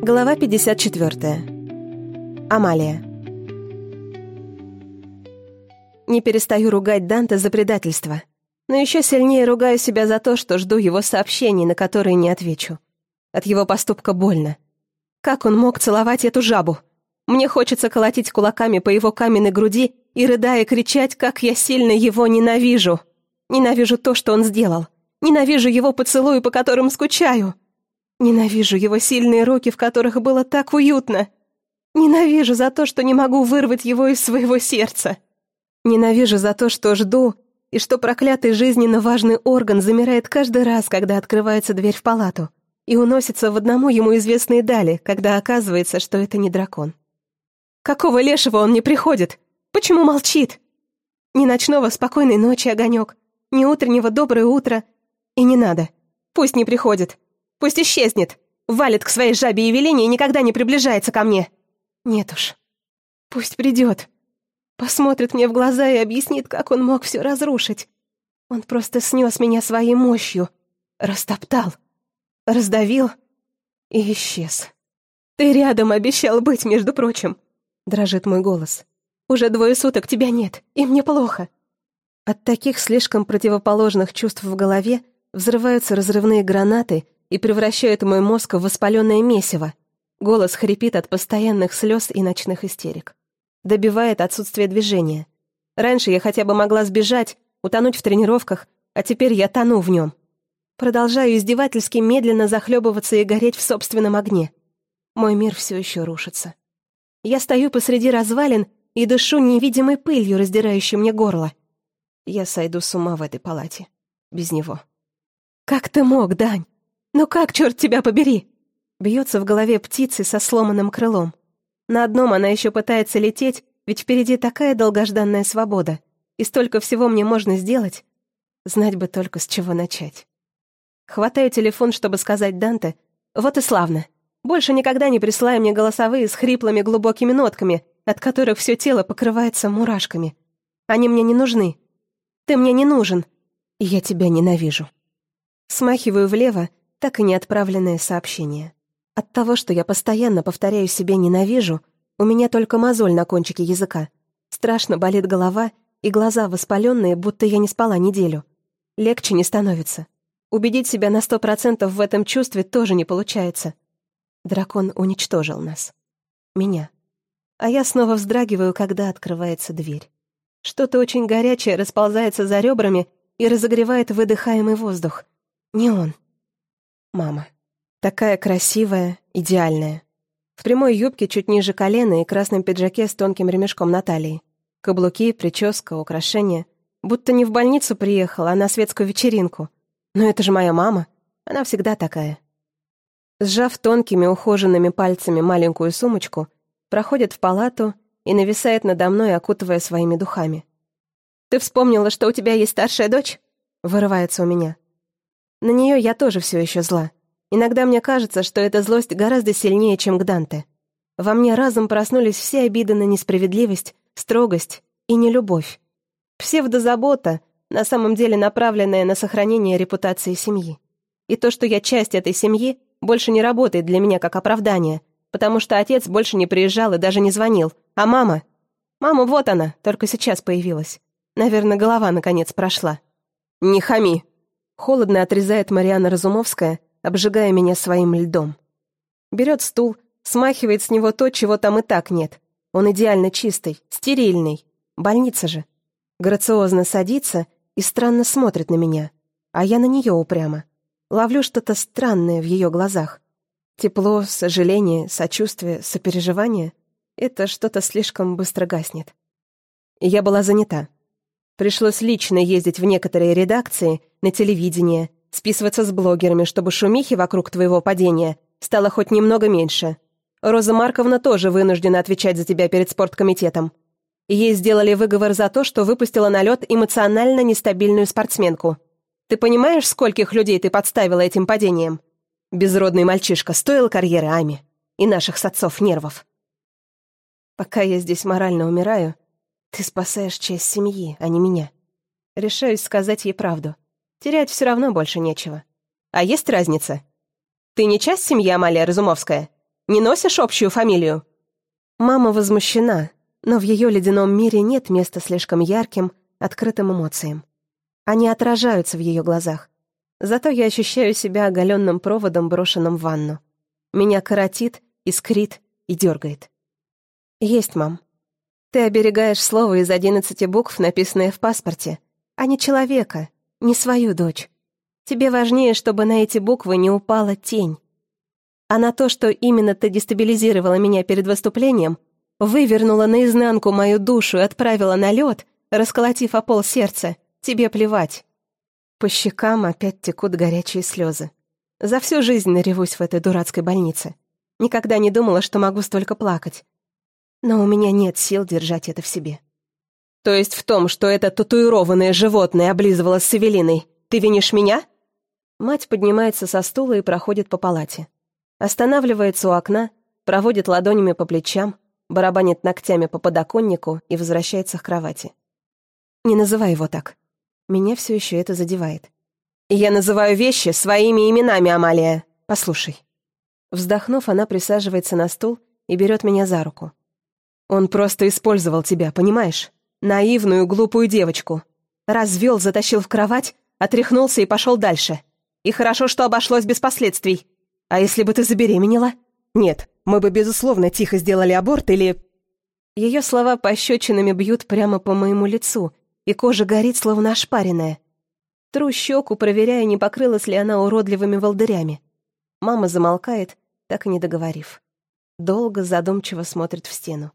Глава 54. Амалия. Не перестаю ругать Данте за предательство, но еще сильнее ругаю себя за то, что жду его сообщений, на которые не отвечу. От его поступка больно. Как он мог целовать эту жабу? Мне хочется колотить кулаками по его каменной груди и, рыдая, кричать, как я сильно его ненавижу. Ненавижу то, что он сделал. Ненавижу его поцелуи, по которым скучаю. Ненавижу его сильные руки, в которых было так уютно. Ненавижу за то, что не могу вырвать его из своего сердца. Ненавижу за то, что жду, и что проклятый жизненно важный орган замирает каждый раз, когда открывается дверь в палату, и уносится в одному ему известные дали, когда оказывается, что это не дракон. Какого лешего он не приходит? Почему молчит? Ни ночного спокойной ночи, огонек, ни утреннего доброе утро. И не надо. Пусть не приходит. Пусть исчезнет. Валит к своей жабе Евелине и никогда не приближается ко мне. Нет уж. Пусть придет. Посмотрит мне в глаза и объяснит, как он мог все разрушить. Он просто снес меня своей мощью. Растоптал. Раздавил. И исчез. Ты рядом обещал быть, между прочим. Дрожит мой голос. Уже 2 суток тебя нет, и мне плохо. От таких слишком противоположных чувств в голове взрываются разрывные гранаты и превращают мой мозг в воспаленное месиво. Голос хрипит от постоянных слез и ночных истерик. Добивает отсутствие движения. Раньше я хотя бы могла сбежать, утонуть в тренировках, а теперь я тону в нем. Продолжаю издевательски медленно захлебываться и гореть в собственном огне. Мой мир все еще рушится. Я стою посреди развалин и дышу невидимой пылью, раздирающей мне горло. Я сойду с ума в этой палате. Без него. «Как ты мог, Дань? Ну как, черт тебя побери?» Бьется в голове птицы со сломанным крылом. На одном она еще пытается лететь, ведь впереди такая долгожданная свобода. И столько всего мне можно сделать. Знать бы только, с чего начать. Хватаю телефон, чтобы сказать Данте: «Вот и славно. Больше никогда не присылай мне голосовые с хриплыми глубокими нотками, от которых все тело покрывается мурашками. Они мне не нужны. Ты мне не нужен, и я тебя ненавижу». Смахиваю влево так и не отправленное сообщение. От того, что я постоянно повторяю себе «ненавижу», у меня только мозоль на кончике языка. Страшно болит голова, и глаза воспаленные, будто я не спала неделю. Легче не становится. Убедить себя на 100% в этом чувстве тоже не получается. Дракон уничтожил нас. Меня. А я снова вздрагиваю, когда открывается дверь. Что-то очень горячее расползается за ребрами и разогревает выдыхаемый воздух. Не он. Мама. Такая красивая, идеальная. В прямой юбке чуть ниже колена и красном пиджаке с тонким ремешком на талии. Каблуки, прическа, украшения. Будто не в больницу приехала, а на светскую вечеринку. Но это же моя мама. Она всегда такая. Сжав тонкими ухоженными пальцами маленькую сумочку, проходит в палату и нависает надо мной, окутывая своими духами. «Ты вспомнила, что у тебя есть старшая дочь?» Вырывается у меня. На нее я тоже все еще зла. Иногда мне кажется, что эта злость гораздо сильнее, чем к Данте. Во мне разом проснулись все обиды на несправедливость, строгость и нелюбовь. Псевдозабота, на самом деле направленная на сохранение репутации семьи. И то, что я часть этой семьи, больше не работает для меня как оправдание, потому что отец больше не приезжал и даже не звонил. А мама? Мама вот она, только сейчас появилась. Наверное, голова наконец прошла. «Не хами!» Холодно отрезает Марианна Разумовская, обжигая меня своим льдом. Берет стул, смахивает с него то, чего там и так нет. Он идеально чистый, стерильный. Больница же. Грациозно садится и странно смотрит на меня. А я на нее упрямо. Ловлю что-то странное в ее глазах. Тепло, сожаление, сочувствие, сопереживание. Это что-то слишком быстро гаснет. И я была занята. Пришлось лично ездить в некоторые редакции, на телевидение, списываться с блогерами, чтобы шумихи вокруг твоего падения стало хоть немного меньше. Роза Марковна тоже вынуждена отвечать за тебя перед спорткомитетом. Ей сделали выговор за то, что выпустила на лед эмоционально нестабильную спортсменку. Ты понимаешь, скольких людей ты подставила этим падением? Безродный мальчишка стоил карьеры Ами и наших с отцов нервов. Пока я здесь морально умираю, ты спасаешь часть семьи, а не меня. Решаюсь сказать ей правду. Терять все равно больше нечего. А есть разница? Ты не часть семьи, Амалия Разумовская? Не носишь общую фамилию?» Мама возмущена, но в ее ледяном мире нет места слишком ярким, открытым эмоциям. Они отражаются в ее глазах. Зато я ощущаю себя оголенным проводом, брошенным в ванну. Меня коротит, искрит и дергает. «Есть, мам. Ты оберегаешь слово из 11 букв, написанное в паспорте, а не человека, не свою дочь. Тебе важнее, чтобы на эти буквы не упала тень. А на то, что именно ты дестабилизировала меня перед выступлением, вывернула наизнанку мою душу и отправила на лед, расколотив о пол сердца, тебе плевать». По щекам опять текут горячие слезы. За всю жизнь наревусь в этой дурацкой больнице. Никогда не думала, что могу столько плакать. Но у меня нет сил держать это в себе. «То есть в том, что это татуированное животное облизывалось с Эвелиной, ты винишь меня?» Мать поднимается со стула и проходит по палате. Останавливается у окна, проводит ладонями по плечам, барабанит ногтями по подоконнику и возвращается к кровати. «Не называй его так. Меня все еще это задевает. Я называю вещи своими именами, Амалия. Послушай». Вздохнув, она присаживается на стул и берет меня за руку. «Он просто использовал тебя, понимаешь? Наивную, глупую девочку. Развел, затащил в кровать, отряхнулся и пошел дальше. И хорошо, что обошлось без последствий. А если бы ты забеременела? Нет, мы бы, безусловно, тихо сделали аборт или...» Ее слова пощечинами бьют прямо по моему лицу, и кожа горит, словно ошпаренная. Тру щеку, проверяя, не покрылась ли она уродливыми волдырями. Мама замолкает, так и не договорив. Долго, задумчиво смотрит в стену.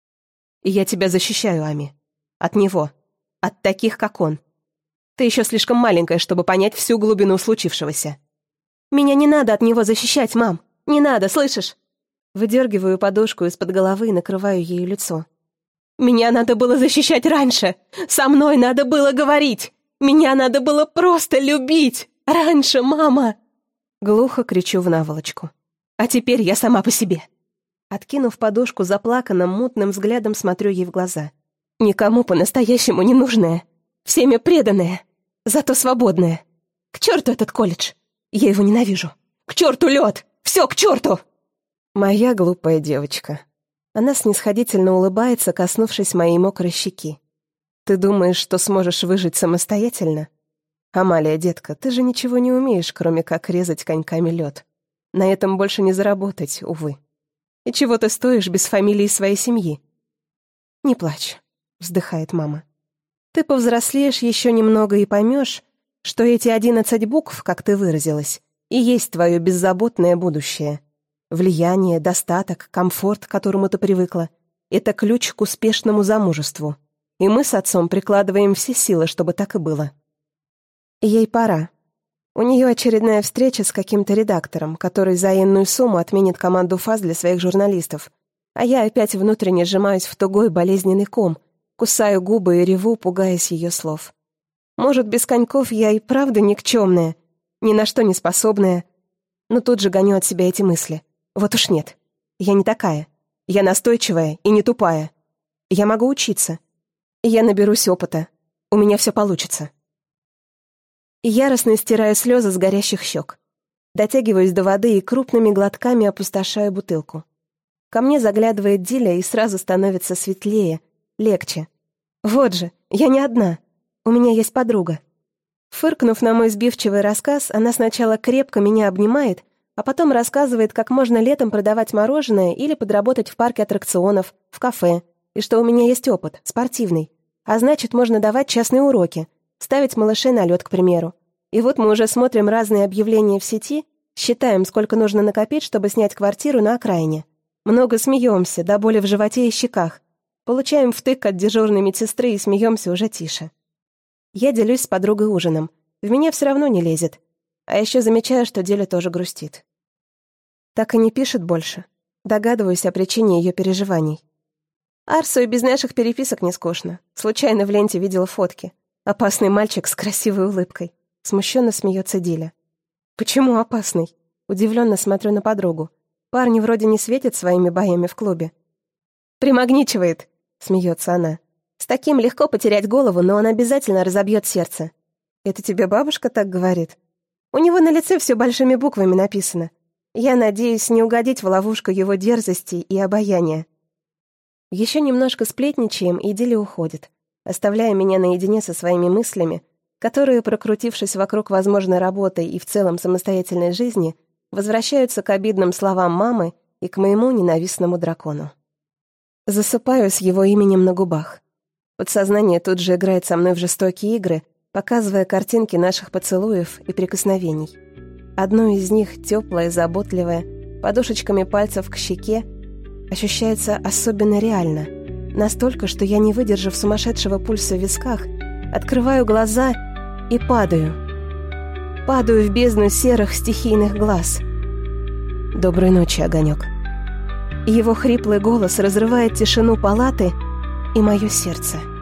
«И я тебя защищаю, Ами. От него. От таких, как он. Ты еще слишком маленькая, чтобы понять всю глубину случившегося». «Меня не надо от него защищать, мам. Не надо, слышишь?» Выдергиваю подушку из-под головы и накрываю ею лицо. «Меня надо было защищать раньше. Со мной надо было говорить. Меня надо было просто любить. Раньше, мама!» Глухо кричу в наволочку. «А теперь я сама по себе». Откинув подушку, заплаканным, мутным взглядом смотрю ей в глаза. «Никому по-настоящему не нужная. Всеми преданная. Зато свободная. К черту этот колледж. Я его ненавижу. К черту лед. Все к черту!» Моя глупая девочка. Она снисходительно улыбается, коснувшись моей мокрой щеки. «Ты думаешь, что сможешь выжить самостоятельно? Амалия, детка, ты же ничего не умеешь, кроме как резать коньками лед. На этом больше не заработать, увы. И чего ты стоишь без фамилии своей семьи?» «Не плачь», — вздыхает мама. «Ты повзрослеешь еще немного и поймешь, что эти 11 букв, как ты выразилась, и есть твое беззаботное будущее. Влияние, достаток, комфорт, к которому ты привыкла — это ключ к успешному замужеству. И мы с отцом прикладываем все силы, чтобы так и было». Ей пора. У нее очередная встреча с каким-то редактором, который за энную сумму отменит команду ФАС для своих журналистов. А я опять внутренне сжимаюсь в тугой болезненный ком, кусаю губы и реву, пугаясь ее слов. Может, без коньков я и правда никчемная, ни на что не способная, но тут же гоню от себя эти мысли. Вот уж нет. Я не такая. Я настойчивая и не тупая. Я могу учиться. Я наберусь опыта. У меня все получится. Яростно стираю слезы с горящих щек. Дотягиваюсь до воды и крупными глотками опустошаю бутылку. Ко мне заглядывает Диля, и сразу становится светлее, легче. Вот же, я не одна. У меня есть подруга. Фыркнув на мой сбивчивый рассказ, она сначала крепко меня обнимает, а потом рассказывает, как можно летом продавать мороженое или подработать в парке аттракционов, в кафе, и что у меня есть опыт, спортивный, а значит, можно давать частные уроки, ставить малышей на лед, к примеру. И вот мы уже смотрим разные объявления в сети, считаем, сколько нужно накопить, чтобы снять квартиру на окраине. Много смеемся, до боли в животе и щеках. Получаем втык от дежурной медсестры и смеемся уже тише. Я делюсь с подругой ужином. В меня все равно не лезет. А еще замечаю, что Диля тоже грустит. Так и не пишет больше. Догадываюсь о причине ее переживаний. Арсу и без наших переписок не скучно. Случайно в ленте видела фотки. Опасный мальчик с красивой улыбкой. Смущенно смеется Диля. «Почему опасный?» Удивленно смотрю на подругу. Парни вроде не светят своими боями в клубе. «Примагничивает», — смеется она. «С таким легко потерять голову, но он обязательно разобьет сердце». «Это тебе бабушка так говорит?» «У него на лице все большими буквами написано. Я надеюсь не угодить в ловушку его дерзости и обаяния. Еще немножко сплетничаем, и Дилли уходит, оставляя меня наедине со своими мыслями, которые, прокрутившись вокруг возможной работы и в целом самостоятельной жизни, возвращаются к обидным словам мамы и к моему ненавистному дракону. Засыпаю с его именем на губах. Подсознание тут же играет со мной в жестокие игры, показывая картинки наших поцелуев и прикосновений. Одно из них, теплое, заботливое, подушечками пальцев к щеке, ощущается особенно реально, настолько, что я, не выдержав сумасшедшего пульса в висках, открываю глаза и падаю. Падаю в бездну серых стихийных глаз. «Доброй ночи, огонек». Его хриплый голос разрывает тишину палаты и мое сердце.